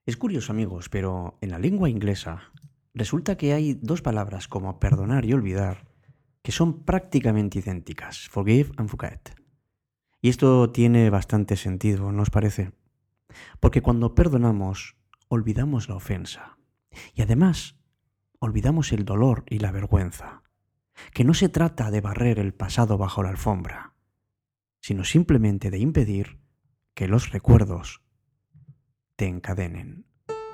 Es curioso, amigos, pero en la lengua inglesa resulta que hay dos palabras como perdonar y olvidar que son prácticamente idénticas, forgive and forget. Y esto tiene bastante sentido, ¿no os parece? Porque cuando perdonamos, olvidamos la ofensa. Y además, olvidamos el dolor y la vergüenza. Que no se trata de barrer el pasado bajo la alfombra, sino simplemente de impedir que los recuerdos te encadenen.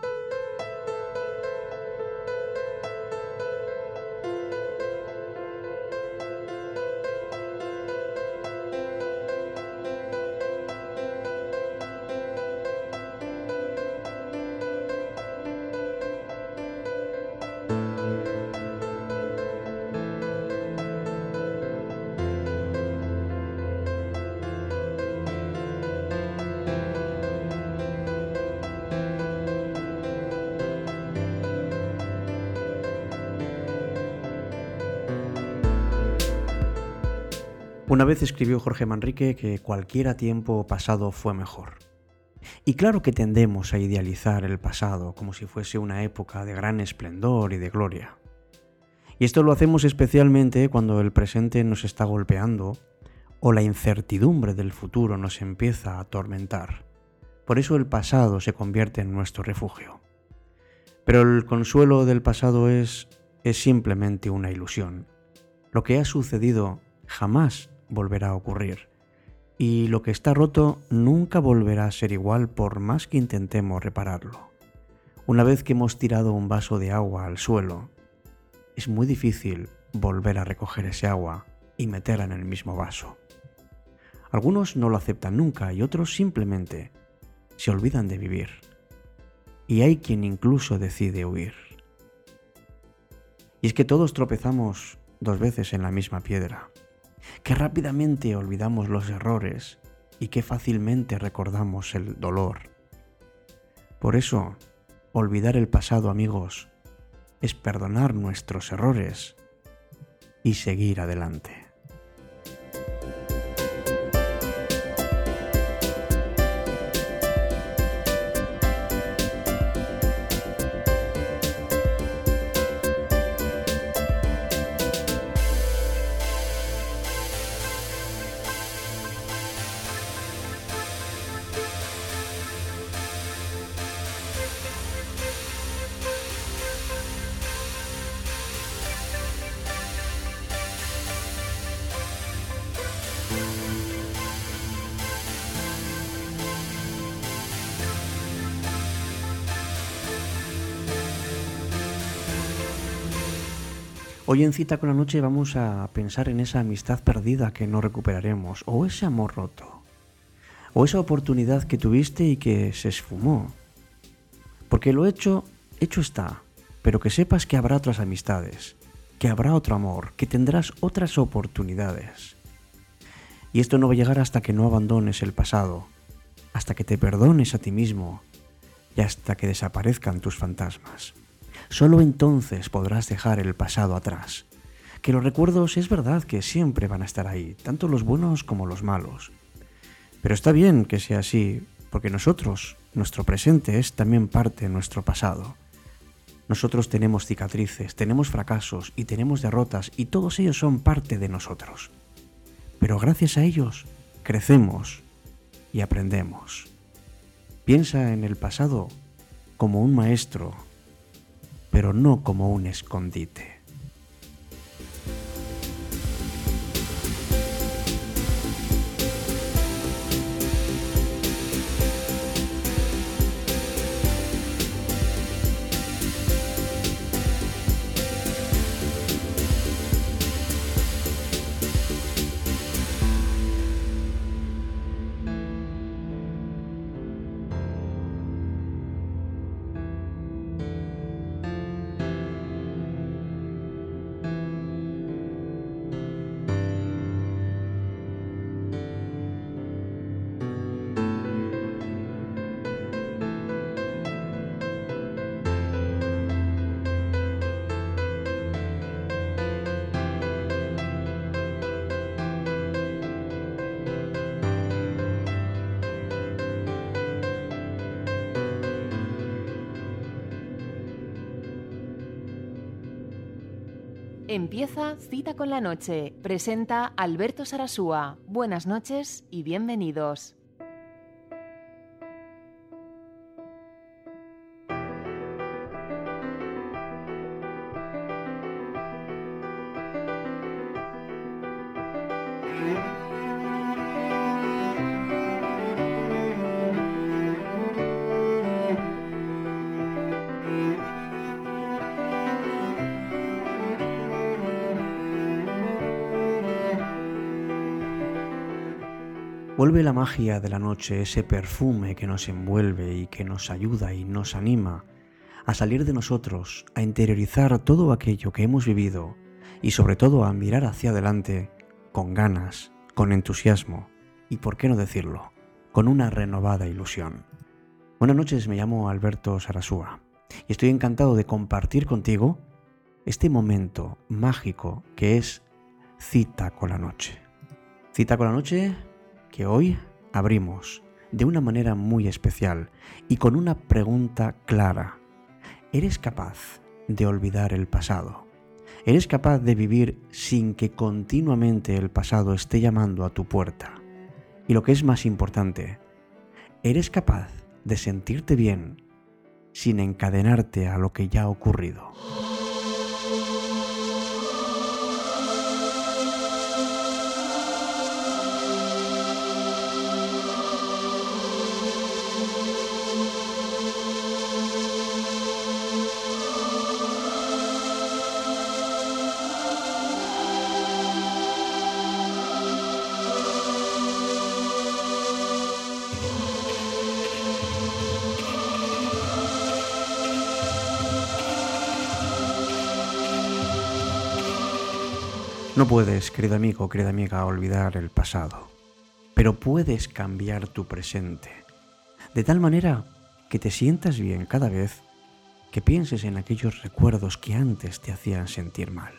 Una vez escribió Jorge Manrique que cualquier tiempo pasado fue mejor. Y claro que tendemos a idealizar el pasado como si fuese una época de gran esplendor y de gloria. Y esto lo hacemos especialmente cuando el presente nos está golpeando o la incertidumbre del futuro nos empieza a atormentar. Por eso el pasado se convierte en nuestro refugio. Pero el consuelo del pasado es simplemente una ilusión. Lo que ha sucedido jamás volverá a ocurrir. Y lo que está roto nunca volverá a ser igual por más que intentemos repararlo. Una vez que hemos tirado un vaso de agua al suelo, es muy difícil volver a recoger ese agua y meterla en el mismo vaso. Algunos no lo aceptan nunca y otros simplemente se olvidan de vivir. Y hay quien incluso decide huir. Y es que todos tropezamos dos veces en la misma piedra. Qué rápidamente olvidamos los errores y qué fácilmente recordamos el dolor. Por eso, olvidar el pasado, amigos, es perdonar nuestros errores y seguir adelante. Hoy en Cita con la Noche vamos a pensar en esa amistad perdida que no recuperaremos, o ese amor roto, o esa oportunidad que tuviste y que se esfumó. Porque lo hecho, hecho está, pero que sepas que habrá otras amistades, que habrá otro amor, que tendrás otras oportunidades. Y esto no va a llegar hasta que no abandones el pasado, hasta que te perdones a ti mismo y hasta que desaparezcan tus fantasmas. Solo entonces podrás dejar el pasado atrás. Que los recuerdos es verdad que siempre van a estar ahí, tanto los buenos como los malos. Pero está bien que sea así, porque nosotros, nuestro presente es también parte de nuestro pasado. Nosotros tenemos cicatrices, tenemos fracasos y tenemos derrotas y todos ellos son parte de nosotros. Pero gracias a ellos crecemos y aprendemos. Piensa en el pasado como un maestro, pero no como un escondite. Empieza Cita con la Noche. Presenta Alberto Sarasúa. Buenas noches y bienvenidos. Vuelve la magia de la noche, ese perfume que nos envuelve y que nos ayuda y nos anima a salir de nosotros, a interiorizar todo aquello que hemos vivido y sobre todo a mirar hacia adelante con ganas, con entusiasmo y, por qué no decirlo, con una renovada ilusión. Buenas noches, me llamo Alberto Sarasúa y estoy encantado de compartir contigo este momento mágico que es Cita con la Noche. Cita con la Noche que hoy abrimos de una manera muy especial y con una pregunta clara. ¿Eres capaz de olvidar el pasado? ¿Eres capaz de vivir sin que continuamente el pasado esté llamando a tu puerta? Y lo que es más importante, ¿eres capaz de sentirte bien sin encadenarte a lo que ya ha ocurrido? No puedes, querido amigo, querida amiga, olvidar el pasado, pero puedes cambiar tu presente, de tal manera que te sientas bien cada vez que pienses en aquellos recuerdos que antes te hacían sentir mal.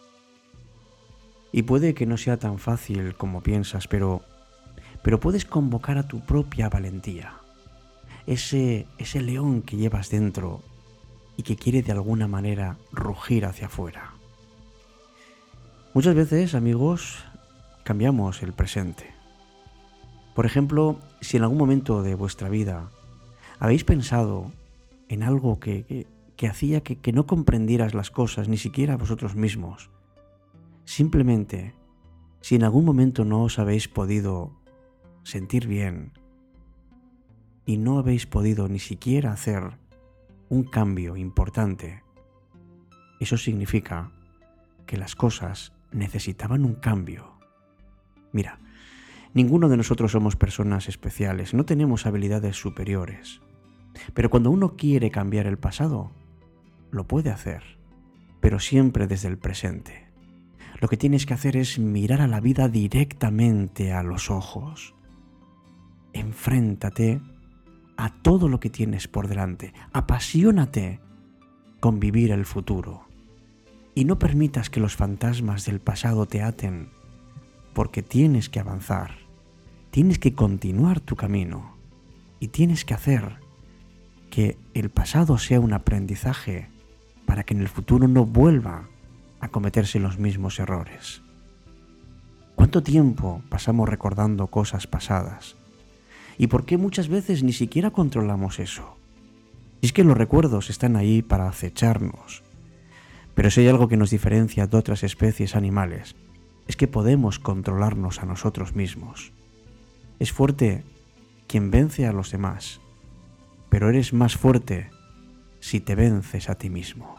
Y puede que no sea tan fácil como piensas, pero puedes convocar a tu propia valentía, ese león que llevas dentro y que quiere de alguna manera rugir hacia afuera. Muchas veces, amigos, cambiamos el presente. Por ejemplo, si en algún momento de vuestra vida habéis pensado en algo que hacía que no comprendieras las cosas, ni siquiera vosotros mismos, simplemente, si en algún momento no os habéis podido sentir bien y no habéis podido ni siquiera hacer un cambio importante, eso significa que las cosas necesitaban un cambio. Mira, ninguno de nosotros somos personas especiales, no tenemos habilidades superiores. Pero cuando uno quiere cambiar el pasado, lo puede hacer, pero siempre desde el presente. Lo que tienes que hacer es mirar a la vida directamente a los ojos. Enfréntate a todo lo que tienes por delante. Apasionate con vivir el futuro. Y no permitas que los fantasmas del pasado te aten, porque tienes que avanzar, tienes que continuar tu camino y tienes que hacer que el pasado sea un aprendizaje para que en el futuro no vuelva a cometerse los mismos errores. ¿Cuánto tiempo pasamos recordando cosas pasadas? ¿Y por qué muchas veces ni siquiera controlamos eso? Y es que los recuerdos están ahí para acecharnos. Pero si hay algo que nos diferencia de otras especies animales, es que podemos controlarnos a nosotros mismos. Es fuerte quien vence a los demás, pero eres más fuerte si te vences a ti mismo.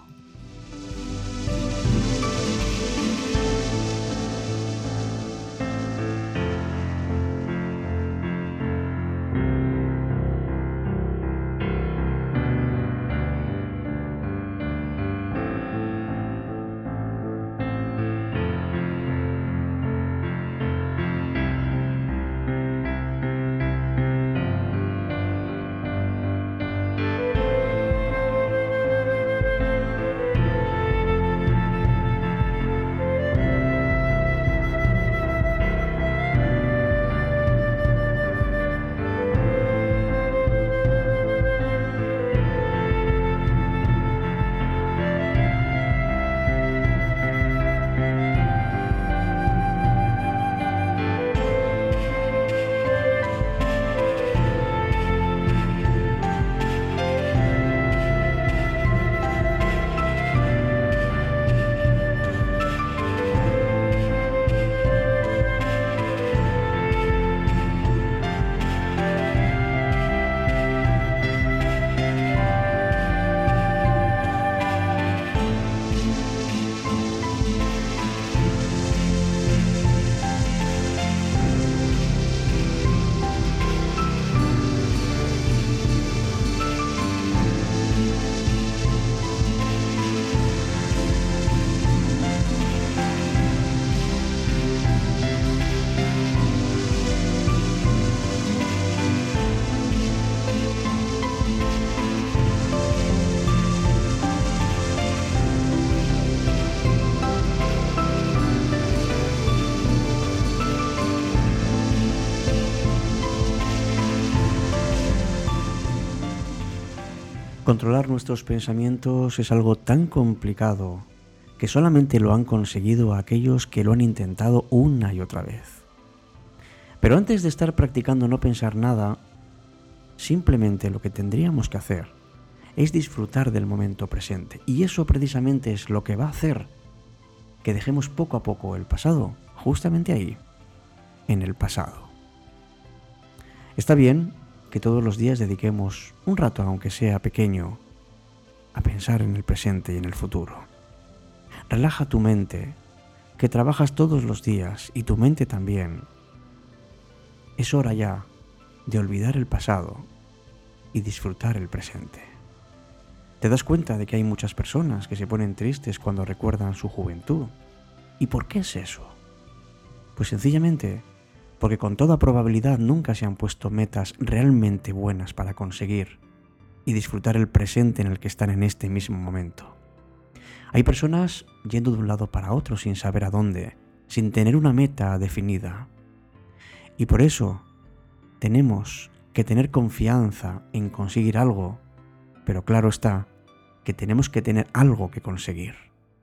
Controlar nuestros pensamientos es algo tan complicado que solamente lo han conseguido aquellos que lo han intentado una y otra vez. Pero antes de estar practicando no pensar nada, simplemente lo que tendríamos que hacer es disfrutar del momento presente. Y eso precisamente es lo que va a hacer que dejemos poco a poco el pasado, justamente ahí, en el pasado. Está bien que todos los días dediquemos un rato, aunque sea pequeño, a pensar en el presente y en el futuro. Relaja tu mente, que trabajas todos los días, y tu mente también. Es hora ya de olvidar el pasado y disfrutar el presente. Te das cuenta de que hay muchas personas que se ponen tristes cuando recuerdan su juventud. ¿Y por qué es eso? Pues sencillamente porque con toda probabilidad nunca se han puesto metas realmente buenas para conseguir y disfrutar el presente en el que están en este mismo momento. Hay personas yendo de un lado para otro sin saber a dónde, sin tener una meta definida. Y por eso tenemos que tener confianza en conseguir algo, pero claro está que tenemos que tener algo que conseguir.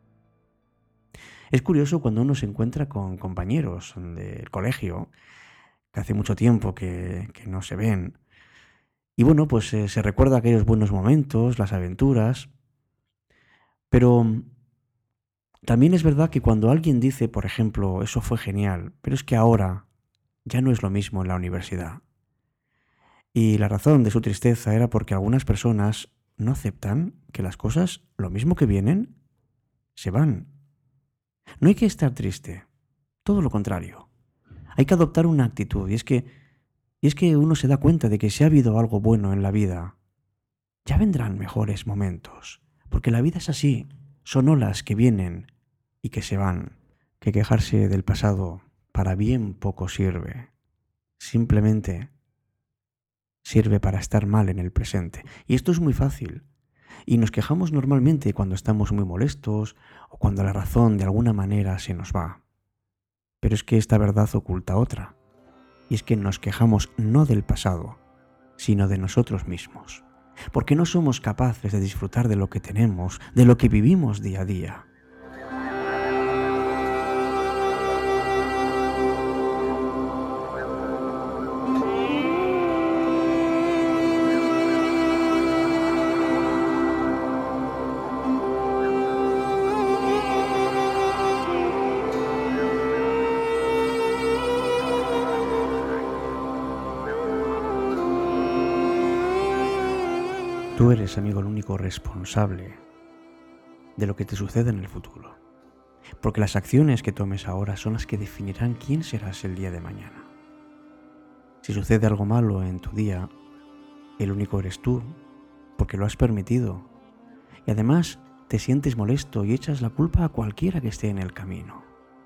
Es curioso cuando uno se encuentra con compañeros del colegio, que hace mucho tiempo que no se ven, y bueno, pues se recuerda aquellos buenos momentos, las aventuras, pero también es verdad que cuando alguien dice, por ejemplo, eso fue genial, pero es que ahora ya no es lo mismo en la universidad. Y la razón de su tristeza era porque algunas personas no aceptan que las cosas, lo mismo que vienen, se van. No hay que estar triste, todo lo contrario. Hay que adoptar una actitud, y es que uno se da cuenta de que si ha habido algo bueno en la vida, ya vendrán mejores momentos, porque la vida es así, son olas que vienen y que se van. Que quejarse del pasado para bien poco sirve, simplemente sirve para estar mal en el presente. Y esto es muy fácil. Y nos quejamos normalmente cuando estamos muy molestos o cuando la razón de alguna manera se nos va. Pero es que esta verdad oculta otra. Y es que nos quejamos no del pasado, sino de nosotros mismos. Porque no somos capaces de disfrutar de lo que tenemos, de lo que vivimos día a día. Tú eres, amigo, el único responsable de lo que te sucede en el futuro. Porque las acciones que tomes ahora son las que definirán quién serás el día de mañana. Si sucede algo malo en tu día, el único eres tú, porque lo has permitido. Y además te sientes molesto y echas la culpa a cualquiera que esté en el camino.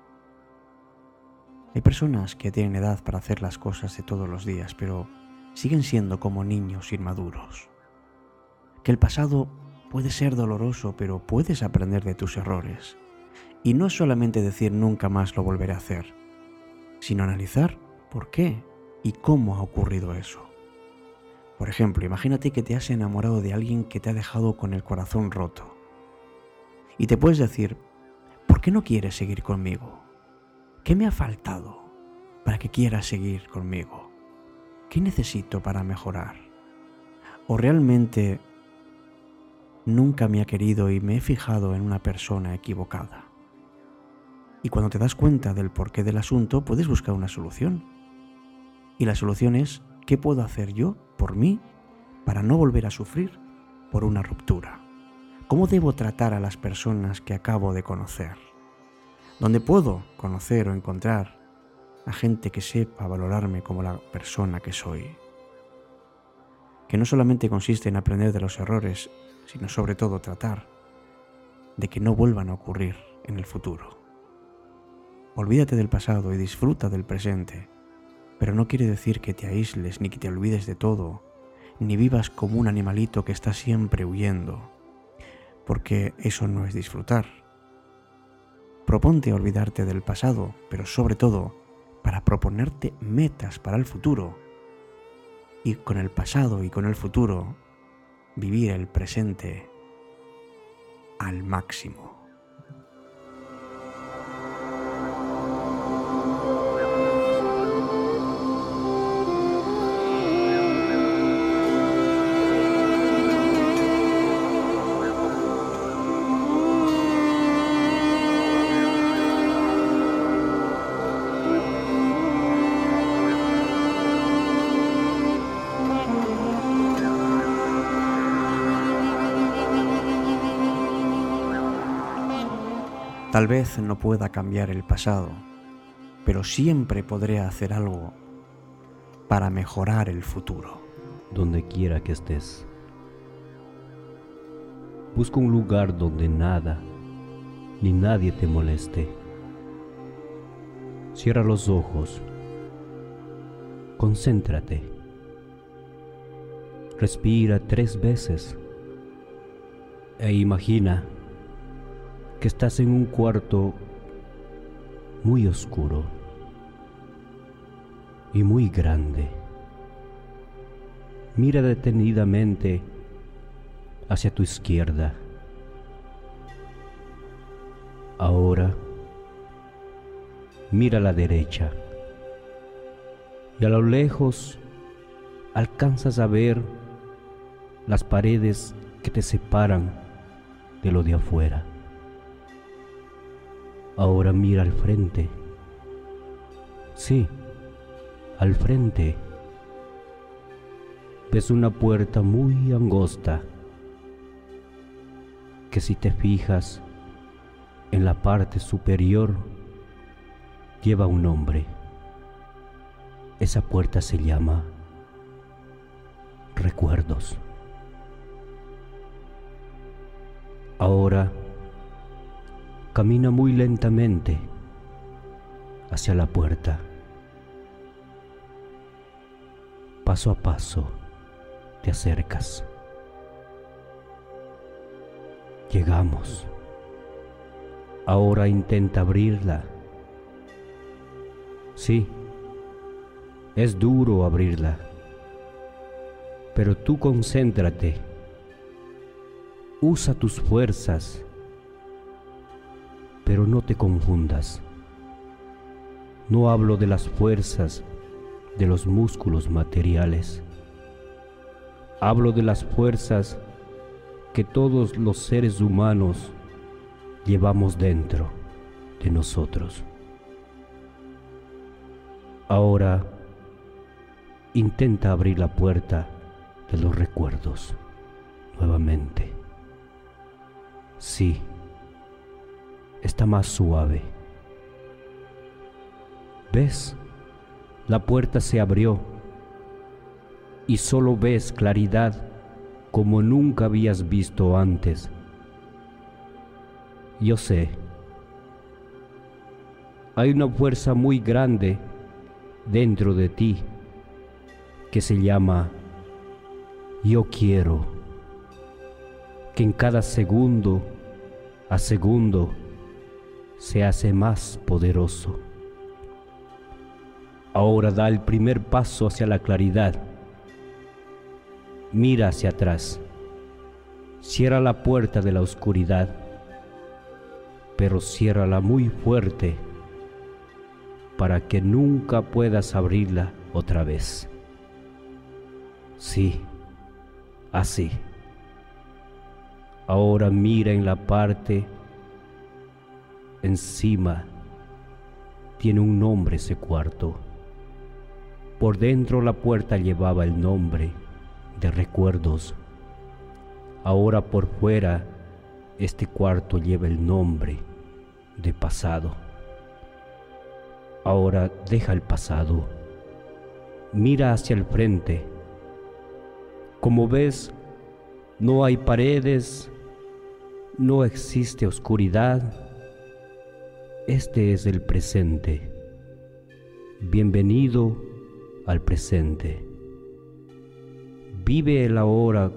Hay personas que tienen edad para hacer las cosas de todos los días, pero siguen siendo como niños inmaduros. Que el pasado puede ser doloroso, pero puedes aprender de tus errores. Y no es solamente decir nunca más lo volveré a hacer, sino analizar por qué y cómo ha ocurrido eso. Por ejemplo, imagínate que te has enamorado de alguien que te ha dejado con el corazón roto. Y te puedes decir, ¿por qué no quieres seguir conmigo? ¿Qué me ha faltado para que quieras seguir conmigo? ¿Qué necesito para mejorar? ¿O realmente nunca me ha querido y me he fijado en una persona equivocada? Y cuando te das cuenta del porqué del asunto, puedes buscar una solución. Y la solución es, ¿qué puedo hacer yo por mí para no volver a sufrir por una ruptura? ¿Cómo debo tratar a las personas que acabo de conocer? ¿Dónde puedo conocer o encontrar a gente que sepa valorarme como la persona que soy? Que no solamente consiste en aprender de los errores, sino sobre todo tratar de que no vuelvan a ocurrir en el futuro. Olvídate del pasado y disfruta del presente, pero no quiere decir que te aísles ni que te olvides de todo, ni vivas como un animalito que está siempre huyendo, porque eso no es disfrutar. Proponte olvidarte del pasado, pero sobre todo para proponerte metas para el futuro. Y con el pasado y con el futuro vivir el presente al máximo. Tal vez no pueda cambiar el pasado, pero siempre podré hacer algo para mejorar el futuro. Donde quiera que estés, busca un lugar donde nada ni nadie te moleste. Cierra los ojos, concéntrate, respira 3 veces e imagina que estás en un cuarto muy oscuro y muy grande. Mira detenidamente hacia tu izquierda. Ahora mira a la derecha y a lo lejos alcanzas a ver las paredes que te separan de lo de afuera. Ahora mira al frente. Sí, al frente. Ves una puerta muy angosta que si te fijas en la parte superior lleva un nombre. Esa puerta se llama Recuerdos. Ahora camina muy lentamente hacia la puerta. Paso a paso te acercas. Llegamos. Ahora intenta abrirla. Sí, es duro abrirla, pero tú concéntrate. Usa tus fuerzas, pero no te confundas. No hablo de las fuerzas de los músculos materiales. Hablo de las fuerzas que todos los seres humanos llevamos dentro de nosotros. Ahora intenta abrir la puerta de los recuerdos nuevamente. Sí, está más suave. ¿Ves? La puerta se abrió y solo ves claridad como nunca habías visto antes. Yo sé, hay una fuerza muy grande dentro de ti que se llama yo quiero, que en cada segundo a segundo se hace más poderoso. Ahora da el primer paso hacia la claridad. Mira hacia atrás. Cierra la puerta de la oscuridad, pero ciérrala muy fuerte para que nunca puedas abrirla otra vez. Sí, así. Ahora mira en la parte encima. Tiene un nombre ese cuarto. Por dentro la puerta llevaba el nombre de Recuerdos. Ahora por fuera este cuarto lleva el nombre de Pasado. Ahora deja el pasado. Mira hacia el frente. Como ves, no hay paredes, no existe oscuridad. Este es el presente. Bienvenido al presente. Vive el ahora.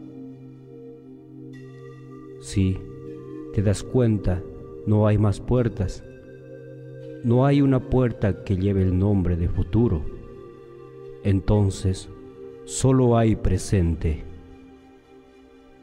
Sí, te das cuenta, no hay más puertas. No hay una puerta que lleve el nombre de futuro. Entonces, solo hay presente.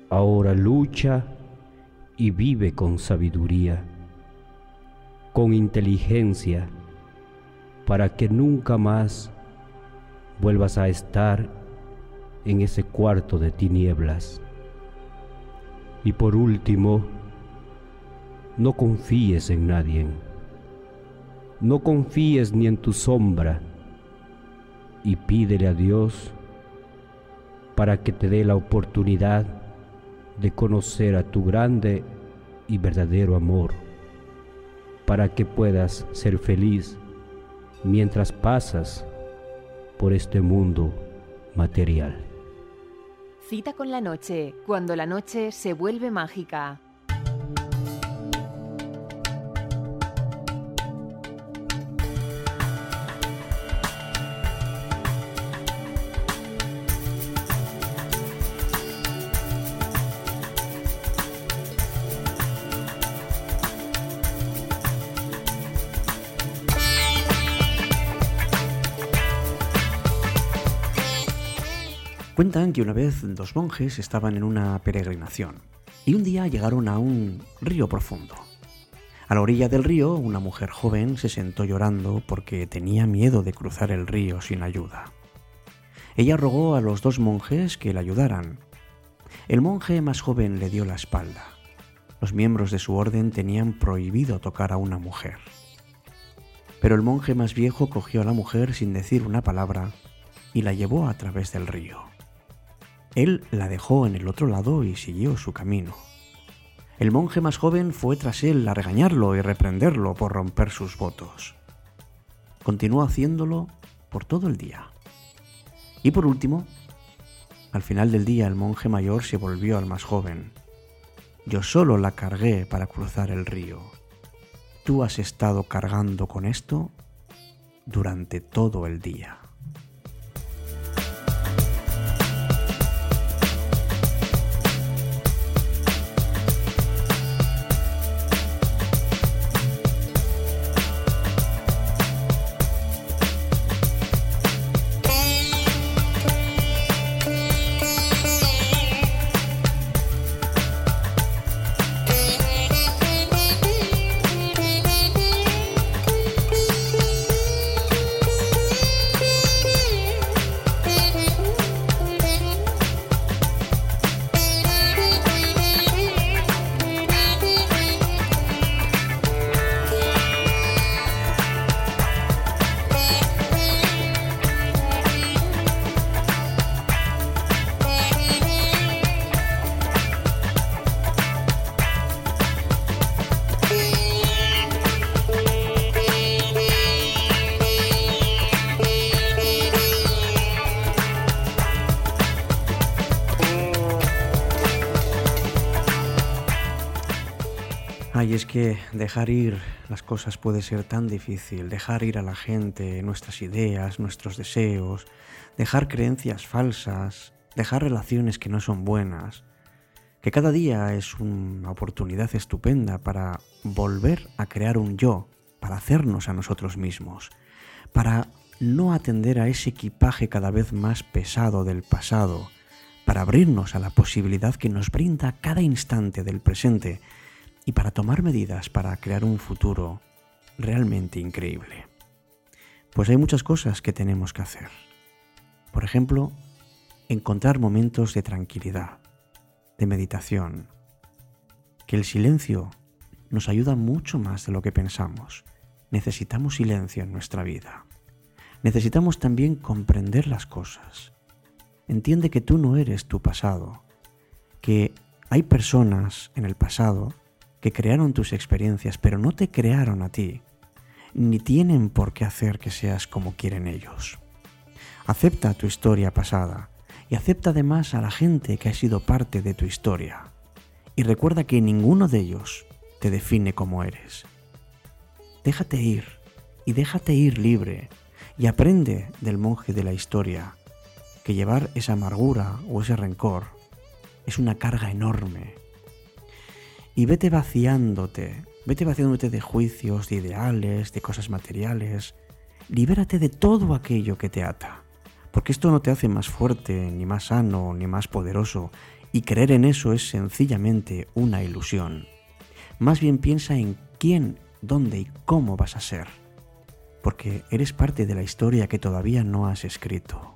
Ahora lucha y vive con sabiduría, con inteligencia, para que nunca más vuelvas a estar en ese cuarto de tinieblas. Y por último, no confíes en nadie. No confíes ni en tu sombra, y pídele a Dios para que te dé la oportunidad de conocer a tu grande y verdadero amor, para que puedas ser feliz mientras pasas por este mundo material. Cita con la noche, cuando la noche se vuelve mágica. Cuentan que una vez dos monjes estaban en una peregrinación y un día llegaron a un río profundo. A la orilla del río, una mujer joven se sentó llorando porque tenía miedo de cruzar el río sin ayuda. Ella rogó a los dos monjes que la ayudaran. El monje más joven le dio la espalda. Los miembros de su orden tenían prohibido tocar a una mujer. Pero el monje más viejo cogió a la mujer sin decir una palabra y la llevó a través del río. Él la dejó en el otro lado y siguió su camino. El monje más joven fue tras él a regañarlo y reprenderlo por romper sus votos. Continuó haciéndolo por todo el día. Y por último, al final del día el monje mayor se volvió al más joven. Yo solo la cargué para cruzar el río. Tú has estado cargando con esto durante todo el día. Ay, es que dejar ir las cosas puede ser tan difícil, dejar ir a la gente, nuestras ideas, nuestros deseos, dejar creencias falsas, dejar relaciones que no son buenas, que cada día es una oportunidad estupenda para volver a crear un yo, para hacernos a nosotros mismos, para no atender a ese equipaje cada vez más pesado del pasado, para abrirnos a la posibilidad que nos brinda cada instante del presente, y para tomar medidas para crear un futuro realmente increíble. Pues hay muchas cosas que tenemos que hacer. Por ejemplo, encontrar momentos de tranquilidad, de meditación, que el silencio nos ayuda mucho más de lo que pensamos. Necesitamos silencio en nuestra vida. Necesitamos también comprender las cosas. Entiende que tú no eres tu pasado, que hay personas en el pasado que crearon tus experiencias, pero no te crearon a ti, ni tienen por qué hacer que seas como quieren ellos. Acepta tu historia pasada y acepta además a la gente que ha sido parte de tu historia. Y recuerda que ninguno de ellos te define como eres. Déjate ir y déjate ir libre y aprende del monje de la historia que llevar esa amargura o ese rencor es una carga enorme. Y vete vaciándote de juicios, de ideales, de cosas materiales. Libérate de todo aquello que te ata, porque esto no te hace más fuerte, ni más sano, ni más poderoso. Y creer en eso es sencillamente una ilusión. Más bien piensa en quién, dónde y cómo vas a ser, porque eres parte de la historia que todavía no has escrito.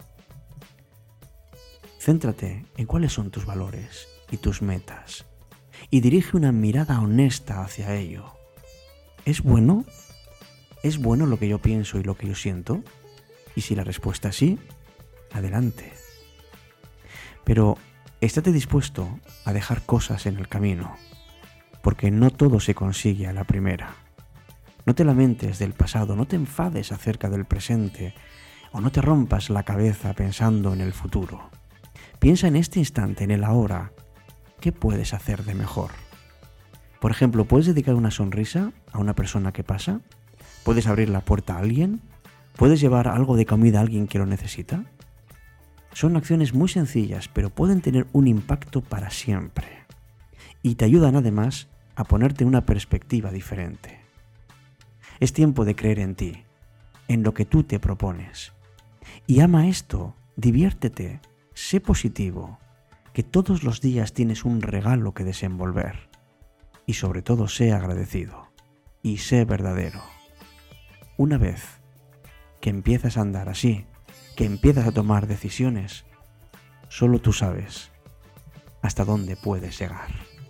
Céntrate en cuáles son tus valores y tus metas y dirige una mirada honesta hacia ello. ¿Es bueno? ¿Es bueno lo que yo pienso y lo que yo siento? Y si la respuesta es sí, adelante. Pero estate dispuesto a dejar cosas en el camino, porque no todo se consigue a la primera. No te lamentes del pasado, no te enfades acerca del presente o no te rompas la cabeza pensando en el futuro. Piensa en este instante, en el ahora. ¿Qué puedes hacer de mejor? Por ejemplo, ¿puedes dedicar una sonrisa a una persona que pasa? ¿Puedes abrir la puerta a alguien? ¿Puedes llevar algo de comida a alguien que lo necesita? Son acciones muy sencillas, pero pueden tener un impacto para siempre. Y te ayudan además a ponerte en una perspectiva diferente. Es tiempo de creer en ti, en lo que tú te propones. Y ama esto, diviértete, sé positivo, que todos los días tienes un regalo que desenvolver. Y sobre todo sé agradecido y sé verdadero. Una vez que empiezas a andar así, que empiezas a tomar decisiones, solo tú sabes hasta dónde puedes llegar.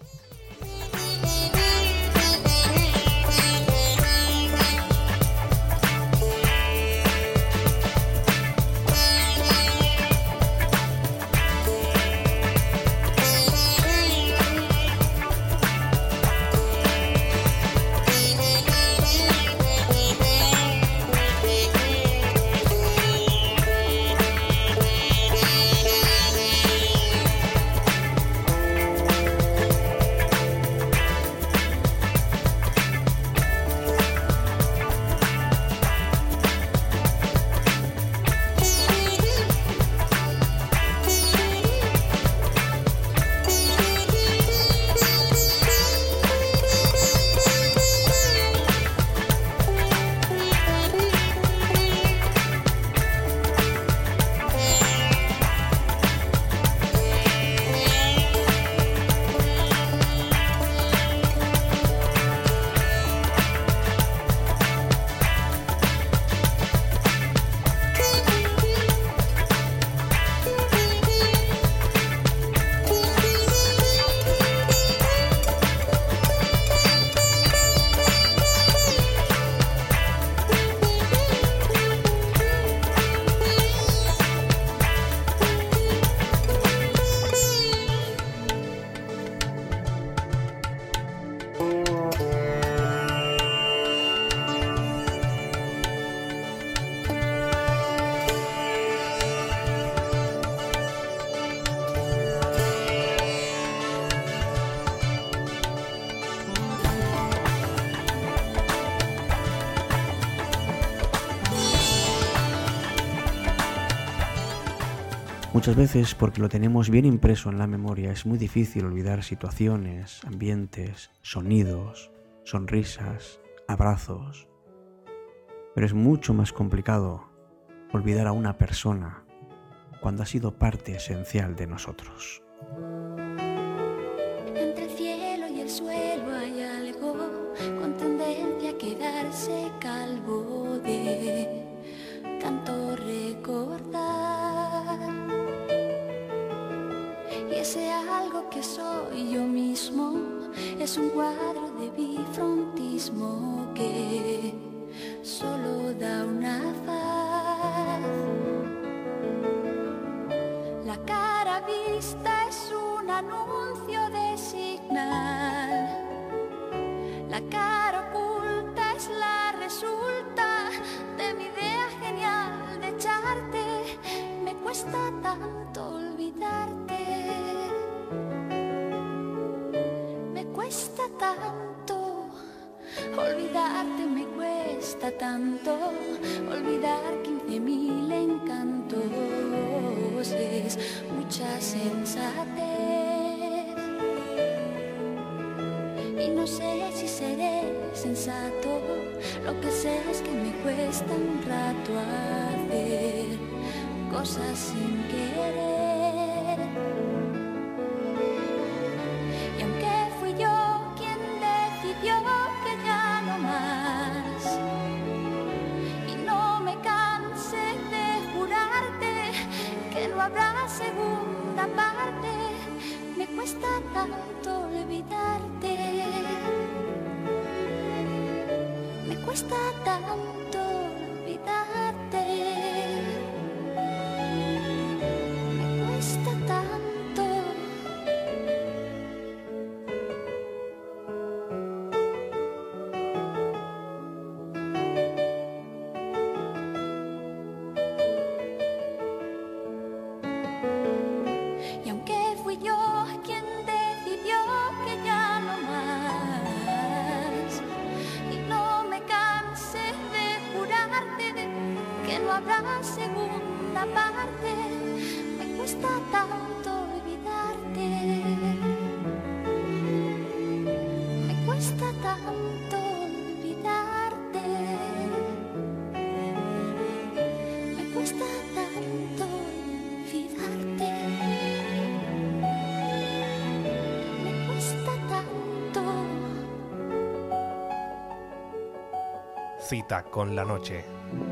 Muchas veces, porque lo tenemos bien impreso en la memoria, es muy difícil olvidar situaciones, ambientes, sonidos, sonrisas, abrazos. Pero es mucho más complicado olvidar a una persona cuando ha sido parte esencial de nosotros. Entre el cielo y el suelo hay algo con tendencia a quedarse calvo de tanto recordar. Y ese algo que soy yo mismo es un cuadro de bifrontismo que solo da una faz. La cara vista es un anuncio de señal. La cara oculta es la resulta de mi idea genial de echarte. Me cuesta tanto olvidarte. Me cuesta tanto olvidarte, me cuesta tanto olvidar 15.000 encantos. Es mucha sensatez y no sé si seré sensato. Lo que sé es que me cuesta un rato hacer cosas sin querer. tanto olvidarte. Me cuesta tanto olvidarte. Me cuesta tanto. Y aunque fui yo quien decidió que ya no más, y no me cansé de jurarte que no habrá segunda parte, me cuesta tanto olvidarte. Me cuesta tanto olvidarte. Me cuesta tanto olvidarte. Me cuesta tanto. Cita con la noche.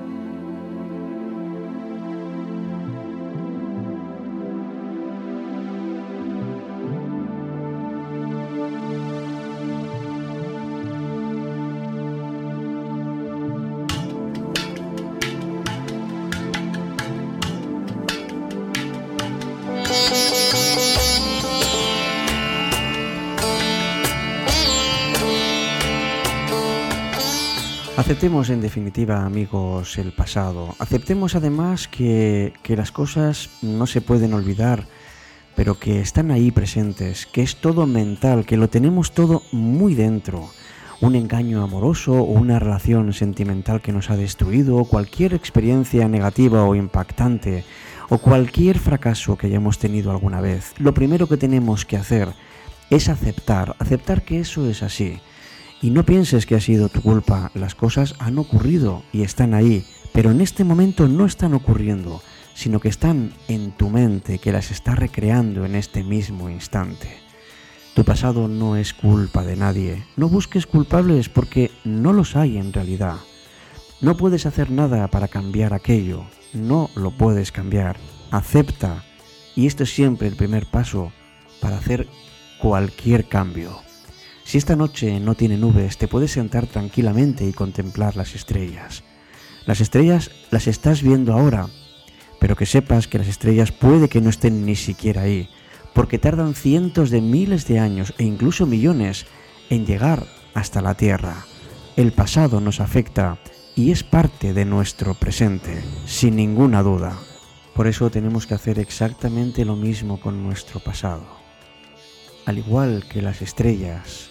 Aceptemos en definitiva, amigos, el pasado. Aceptemos además que las cosas no se pueden olvidar, pero que están ahí presentes, que es todo mental, que lo tenemos todo muy dentro. Un engaño amoroso o una relación sentimental que nos ha destruido, cualquier experiencia negativa o impactante, o cualquier fracaso que hayamos tenido alguna vez. Lo primero que tenemos que hacer es aceptar que eso es así. Y no pienses que ha sido tu culpa, las cosas han ocurrido y están ahí, pero en este momento no están ocurriendo, sino que están en tu mente, que las está recreando en este mismo instante. Tu pasado no es culpa de nadie, no busques culpables porque no los hay en realidad. No puedes hacer nada para cambiar aquello, no lo puedes cambiar, acepta, y esto es siempre el primer paso para hacer cualquier cambio. Si esta noche no tiene nubes, te puedes sentar tranquilamente y contemplar las estrellas. Las estrellas las estás viendo ahora, pero que sepas que las estrellas puede que no estén ni siquiera ahí, porque tardan cientos de miles de años e incluso millones en llegar hasta la Tierra. El pasado nos afecta y es parte de nuestro presente, sin ninguna duda. Por eso tenemos que hacer exactamente lo mismo con nuestro pasado. Al igual que las estrellas,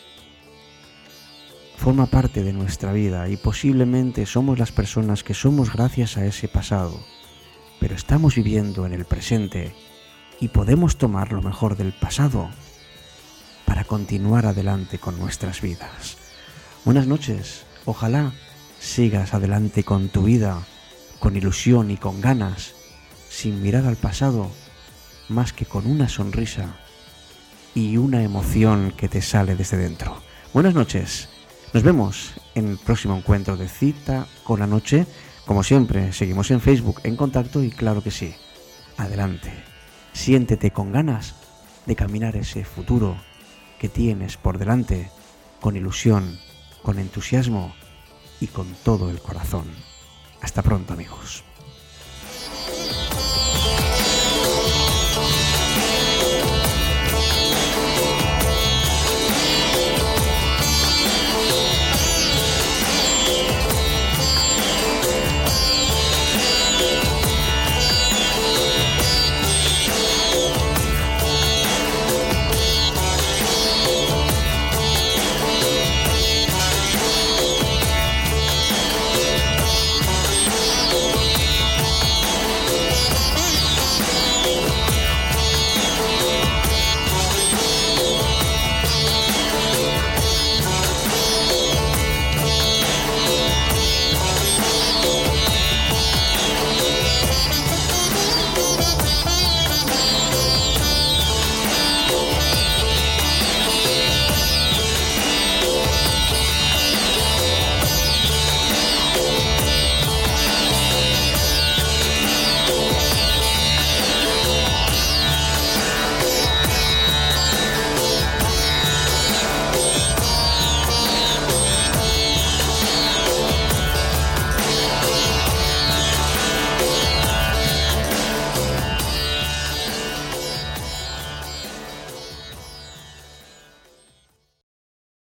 forma parte de nuestra vida y posiblemente somos las personas que somos gracias a ese pasado, pero estamos viviendo en el presente y podemos tomar lo mejor del pasado para continuar adelante con nuestras vidas. Buenas noches, ojalá sigas adelante con tu vida, con ilusión y con ganas, sin mirar al pasado, más que con una sonrisa y una emoción que te sale desde dentro. Buenas noches. Nos vemos en el próximo encuentro de Cita con la Noche. Como siempre, seguimos en Facebook, en contacto y claro que sí, adelante. Siéntete con ganas de caminar ese futuro que tienes por delante, con ilusión, con entusiasmo y con todo el corazón. Hasta pronto, amigos.